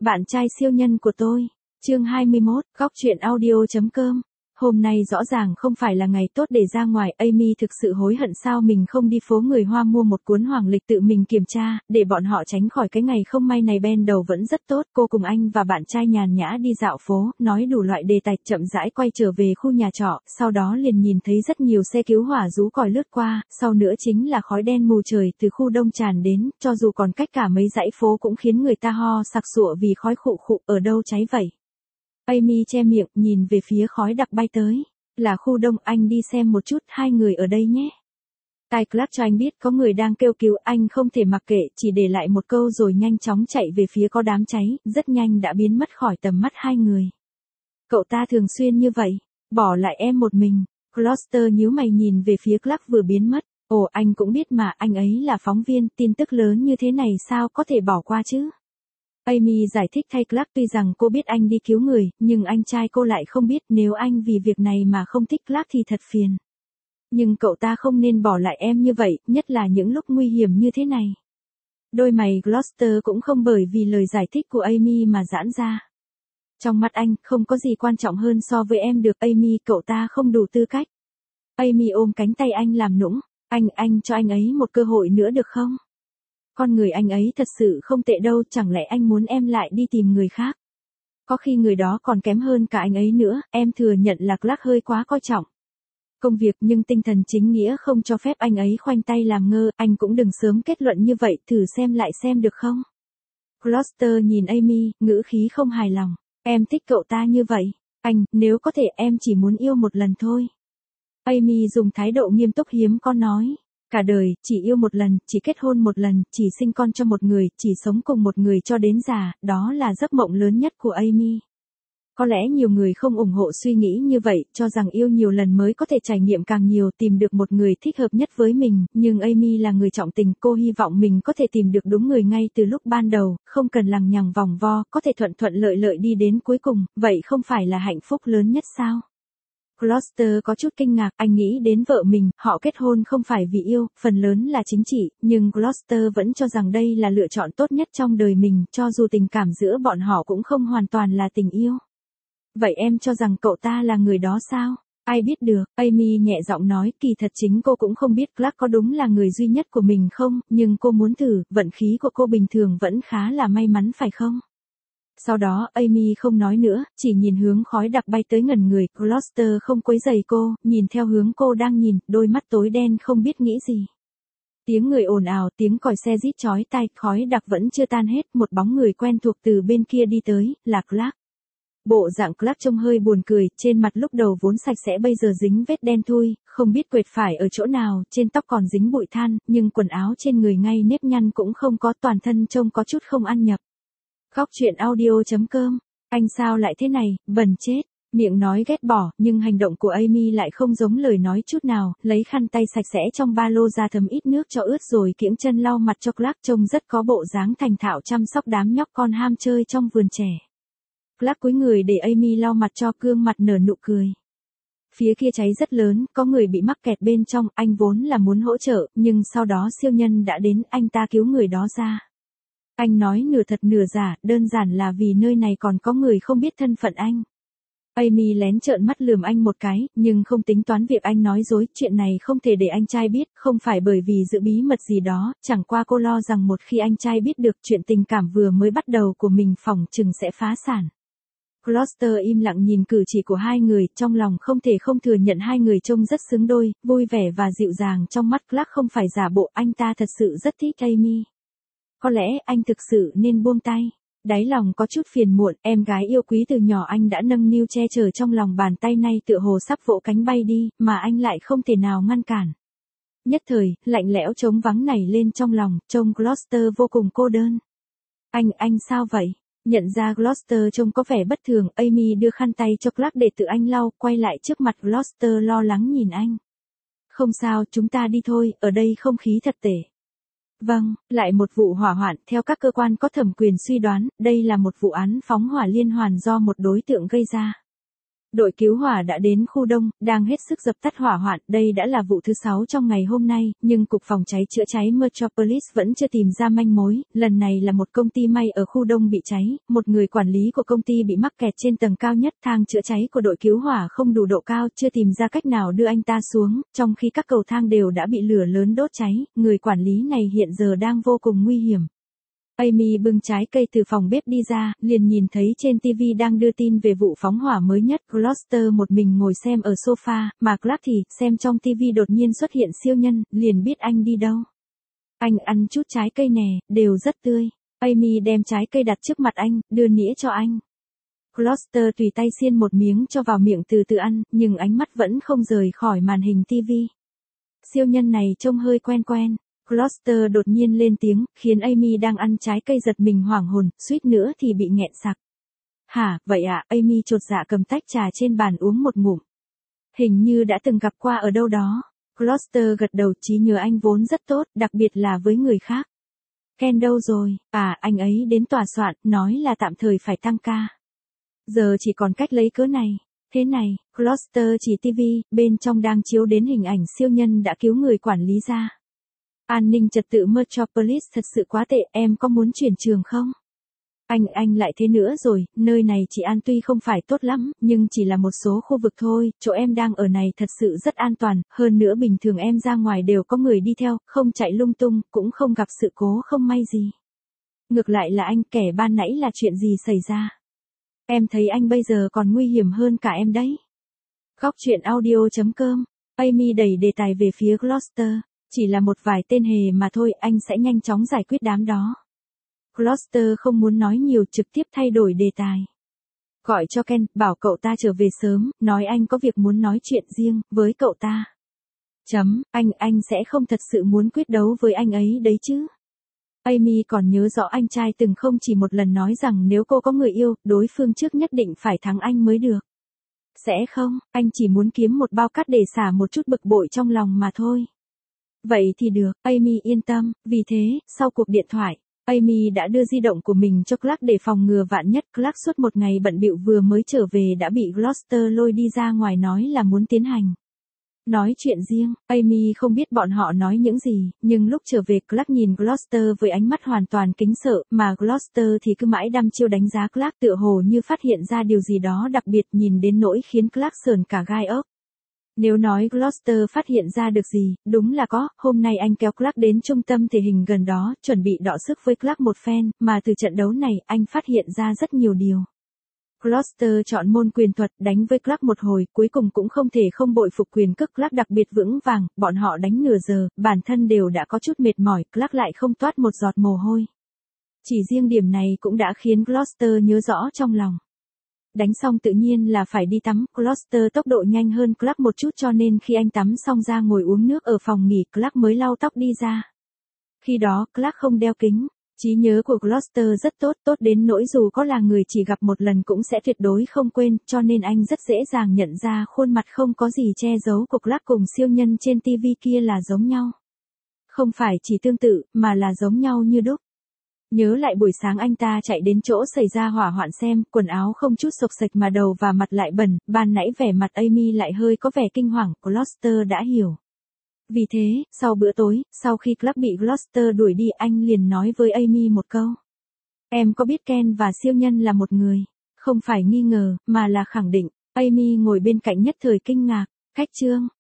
Bạn trai siêu nhân của tôi. Chương 21, góc truyện audio.com. Hôm nay rõ ràng không phải là ngày tốt để ra ngoài, Amy thực sự hối hận sao mình không đi phố người Hoa mua một cuốn hoàng lịch tự mình kiểm tra, để bọn họ tránh khỏi cái ngày không may này. Ben đầu vẫn rất tốt, cô cùng anh và bạn trai nhàn nhã đi dạo phố, nói đủ loại đề tài, chậm rãi quay trở về khu nhà trọ, sau đó liền nhìn thấy rất nhiều xe cứu hỏa rú còi lướt qua, sau nữa chính là khói đen mù trời từ khu đông tràn đến, cho dù còn cách cả mấy dãy phố cũng khiến người ta ho sặc sụa vì khói khụ khụ, ở đâu cháy vậy? Amy che miệng, nhìn về phía khói đặc bay tới. Là khu đông, anh đi xem một chút, hai người ở đây nhé. Tai Clark cho anh biết có người đang kêu cứu, anh không thể mặc kệ, chỉ để lại một câu rồi nhanh chóng chạy về phía có đám cháy, rất nhanh đã biến mất khỏi tầm mắt hai người. Cậu ta thường xuyên như vậy, bỏ lại em một mình. Gloucester nhíu mày nhìn về phía Clark vừa biến mất. Ồ, anh cũng biết mà, anh ấy là phóng viên, tin tức lớn như thế này sao có thể bỏ qua chứ? Amy giải thích thay Clark, tuy rằng cô biết anh đi cứu người, nhưng anh trai cô lại không biết, nếu anh vì việc này mà không thích Clark thì thật phiền. Nhưng cậu ta không nên bỏ lại em như vậy, nhất là những lúc nguy hiểm như thế này. Đôi mày Gloucester cũng không bởi vì lời giải thích của Amy mà giãn ra. Trong mắt anh, không có gì quan trọng hơn so với em được, Amy, cậu ta không đủ tư cách. Amy ôm cánh tay anh làm nũng, anh cho anh ấy một cơ hội nữa được không? Con người anh ấy thật sự không tệ đâu, chẳng lẽ anh muốn em lại đi tìm người khác? Có khi người đó còn kém hơn cả anh ấy nữa, em thừa nhận là Clark hơi quá coi trọng công việc, nhưng tinh thần chính nghĩa không cho phép anh ấy khoanh tay làm ngơ, anh cũng đừng sớm kết luận như vậy, thử xem lại xem được không? Gloucester nhìn Amy, ngữ khí không hài lòng, em thích cậu ta như vậy, anh, nếu có thể em chỉ muốn yêu một lần thôi. Amy dùng thái độ nghiêm túc hiếm có nói. Cả đời, chỉ yêu một lần, chỉ kết hôn một lần, chỉ sinh con cho một người, chỉ sống cùng một người cho đến già, đó là giấc mộng lớn nhất của Amy. Có lẽ nhiều người không ủng hộ suy nghĩ như vậy, cho rằng yêu nhiều lần mới có thể trải nghiệm càng nhiều, tìm được một người thích hợp nhất với mình, nhưng Amy là người trọng tình, cô hy vọng mình có thể tìm được đúng người ngay từ lúc ban đầu, không cần lằng nhằng vòng vo, có thể thuận thuận lợi lợi đi đến cuối cùng, vậy không phải là hạnh phúc lớn nhất sao? Gloucester có chút kinh ngạc, anh nghĩ đến vợ mình, họ kết hôn không phải vì yêu, phần lớn là chính trị, nhưng Gloucester vẫn cho rằng đây là lựa chọn tốt nhất trong đời mình, cho dù tình cảm giữa bọn họ cũng không hoàn toàn là tình yêu. Vậy em cho rằng cậu ta là người đó sao? Ai biết được, Amy nhẹ giọng nói, kỳ thật chính cô cũng không biết Clark có đúng là người duy nhất của mình không, nhưng cô muốn thử, vận khí của cô bình thường vẫn khá là may mắn phải không? Sau đó, Amy không nói nữa, chỉ nhìn hướng khói đặc bay tới gần người, Gloucester không quấy rầy cô, nhìn theo hướng cô đang nhìn, đôi mắt tối đen không biết nghĩ gì. Tiếng người ồn ào, tiếng còi xe rít chói tai, khói đặc vẫn chưa tan hết, một bóng người quen thuộc từ bên kia đi tới, là Clark. Bộ dạng Clark trông hơi buồn cười, trên mặt lúc đầu vốn sạch sẽ bây giờ dính vết đen thui, không biết quệt phải ở chỗ nào, trên tóc còn dính bụi than, nhưng quần áo trên người ngay nếp nhăn cũng không có, toàn thân trông có chút không ăn nhập. Góc truyện audio.com, anh sao lại thế này, bẩn chết, miệng nói ghét bỏ, nhưng hành động của Amy lại không giống lời nói chút nào, lấy khăn tay sạch sẽ trong ba lô ra thấm ít nước cho ướt rồi kiễng chân lau mặt cho Clark, trông rất có bộ dáng thành thạo chăm sóc đám nhóc con ham chơi trong vườn trẻ. Clark cúi người để Amy lau mặt cho, gương mặt nở nụ cười. Phía kia cháy rất lớn, có người bị mắc kẹt bên trong, anh vốn là muốn hỗ trợ, nhưng sau đó siêu nhân đã đến, anh ta cứu người đó ra. Anh nói nửa thật nửa giả, đơn giản là vì nơi này còn có người không biết thân phận anh. Amy lén trợn mắt lườm anh một cái, nhưng không tính toán việc anh nói dối, chuyện này không thể để anh trai biết, không phải bởi vì giữ bí mật gì đó, chẳng qua cô lo rằng một khi anh trai biết được chuyện tình cảm vừa mới bắt đầu của mình phỏng chừng sẽ phá sản. Gloucester im lặng nhìn cử chỉ của hai người, trong lòng không thể không thừa nhận hai người trông rất xứng đôi, vui vẻ và dịu dàng, trong mắt Clark không phải giả bộ, anh ta thật sự rất thích Amy. Có lẽ anh thực sự nên buông tay. Đáy lòng có chút phiền muộn, em gái yêu quý từ nhỏ anh đã nâng niu che chở trong lòng bàn tay, nay tựa hồ sắp vỗ cánh bay đi, mà anh lại không thể nào ngăn cản. Nhất thời, lạnh lẽo trống vắng nảy lên trong lòng, trông Gloucester vô cùng cô đơn. Anh sao vậy? Nhận ra Gloucester trông có vẻ bất thường, Amy đưa khăn tay cho Clark để tự anh lau, quay lại trước mặt Gloucester lo lắng nhìn anh. Không sao, chúng ta đi thôi, ở đây không khí thật tệ. Vâng, lại một vụ hỏa hoạn, theo các cơ quan có thẩm quyền suy đoán, đây là một vụ án phóng hỏa liên hoàn do một đối tượng gây ra. Đội cứu hỏa đã đến khu đông, đang hết sức dập tắt hỏa hoạn. Đây đã là vụ thứ 6 trong ngày hôm nay, nhưng Cục Phòng cháy chữa cháy Metropolis vẫn chưa tìm ra manh mối. Lần này là một công ty may ở khu đông bị cháy, một người quản lý của công ty bị mắc kẹt trên tầng cao nhất. Thang chữa cháy của đội cứu hỏa không đủ độ cao, chưa tìm ra cách nào đưa anh ta xuống, trong khi các cầu thang đều đã bị lửa lớn đốt cháy. Người quản lý này hiện giờ đang vô cùng nguy hiểm. Amy bưng trái cây từ phòng bếp đi ra, liền nhìn thấy trên TV đang đưa tin về vụ phóng hỏa mới nhất. Gloucester một mình ngồi xem ở sofa, mà Clark thì xem trong TV đột nhiên xuất hiện siêu nhân, liền biết anh đi đâu. Anh ăn chút trái cây nè, đều rất tươi. Amy đem trái cây đặt trước mặt anh, đưa nĩa cho anh. Gloucester tùy tay xiên một miếng cho vào miệng từ từ ăn, nhưng ánh mắt vẫn không rời khỏi màn hình TV. Siêu nhân này trông hơi quen quen. Gloucester đột nhiên lên tiếng, khiến Amy đang ăn trái cây giật mình hoảng hồn, suýt nữa thì bị nghẹn sặc. Hả, vậy à? Amy chột dạ cầm tách trà trên bàn uống một ngụm. Hình như đã từng gặp qua ở đâu đó. Gloucester gật đầu, trí nhớ anh vốn rất tốt, đặc biệt là với người khác. Ken đâu rồi? À, anh ấy đến tòa soạn, nói là tạm thời phải tăng ca. Giờ chỉ còn cách lấy cớ này. Thế này, Gloucester chỉ TV, bên trong đang chiếu đến hình ảnh siêu nhân đã cứu người quản lý ra. An ninh trật tự Metropolis thật sự quá tệ, em có muốn chuyển trường không? Anh lại thế nữa rồi, nơi này trị an tuy không phải tốt lắm, nhưng chỉ là một số khu vực thôi, chỗ em đang ở này thật sự rất an toàn, hơn nữa bình thường em ra ngoài đều có người đi theo, không chạy lung tung, cũng không gặp sự cố không may gì. Ngược lại là anh, kẻ ban nãy là chuyện gì xảy ra? Em thấy anh bây giờ còn nguy hiểm hơn cả em đấy. Góc truyện audio.com, Amy đẩy đề tài về phía Gloucester. Chỉ là một vài tên hề mà thôi, anh sẽ nhanh chóng giải quyết đám đó. Gloucester không muốn nói nhiều, trực tiếp thay đổi đề tài. Gọi cho Ken, bảo cậu ta trở về sớm, nói anh có việc muốn nói chuyện riêng với cậu ta. Anh sẽ không thật sự muốn quyết đấu với anh ấy đấy chứ. Amy còn nhớ rõ anh trai từng không chỉ một lần nói rằng nếu cô có người yêu, đối phương trước nhất định phải thắng anh mới được. Sẽ không, anh chỉ muốn kiếm một bao cát để xả một chút bực bội trong lòng mà thôi. Vậy thì được, Amy yên tâm, vì thế, sau cuộc điện thoại, Amy đã đưa di động của mình cho Clark để phòng ngừa vạn nhất. Clark suốt một ngày bận bịu vừa mới trở về đã bị Gloucester lôi đi ra ngoài nói là muốn tiến hành nói chuyện riêng. Amy không biết bọn họ nói những gì, nhưng lúc trở về Clark nhìn Gloucester với ánh mắt hoàn toàn kính sợ, mà Gloucester thì cứ mãi đăm chiêu đánh giá Clark, tựa hồ như phát hiện ra điều gì đó đặc biệt, nhìn đến nỗi khiến Clark sởn cả gai ốc. Nếu nói Gloucester phát hiện ra được gì, đúng là có. Hôm nay anh kéo Clark đến trung tâm thể hình gần đó, chuẩn bị đọ sức với Clark một phen, mà từ trận đấu này, anh phát hiện ra rất nhiều điều. Gloucester chọn môn quyền thuật, đánh với Clark một hồi, cuối cùng cũng không thể không bội phục quyền cước Clark đặc biệt vững vàng. Bọn họ đánh nửa giờ, bản thân đều đã có chút mệt mỏi, Clark lại không toát một giọt mồ hôi. Chỉ riêng điểm này cũng đã khiến Gloucester nhớ rõ trong lòng. Đánh xong tự nhiên là phải đi tắm, Gloucester tốc độ nhanh hơn Clark một chút cho nên khi anh tắm xong ra ngồi uống nước ở phòng nghỉ, Clark mới lau tóc đi ra. Khi đó, Clark không đeo kính. Trí nhớ của Gloucester rất tốt, tốt đến nỗi dù có là người chỉ gặp một lần cũng sẽ tuyệt đối không quên, cho nên anh rất dễ dàng nhận ra khuôn mặt không có gì che giấu của Clark cùng siêu nhân trên TV kia là giống nhau. Không phải chỉ tương tự, mà là giống nhau như đúc. Nhớ lại buổi sáng anh ta chạy đến chỗ xảy ra hỏa hoạn xem, quần áo không chút xộc xệch mà đầu và mặt lại bẩn, ban nãy vẻ mặt Amy lại hơi có vẻ kinh hoàng, Gloucester đã hiểu. Vì thế, sau bữa tối, sau khi Clark bị Gloucester đuổi đi, anh liền nói với Amy một câu. Em có biết Ken và siêu nhân là một người? Không phải nghi ngờ, mà là khẳng định. Amy ngồi bên cạnh nhất thời kinh ngạc. Cách chương.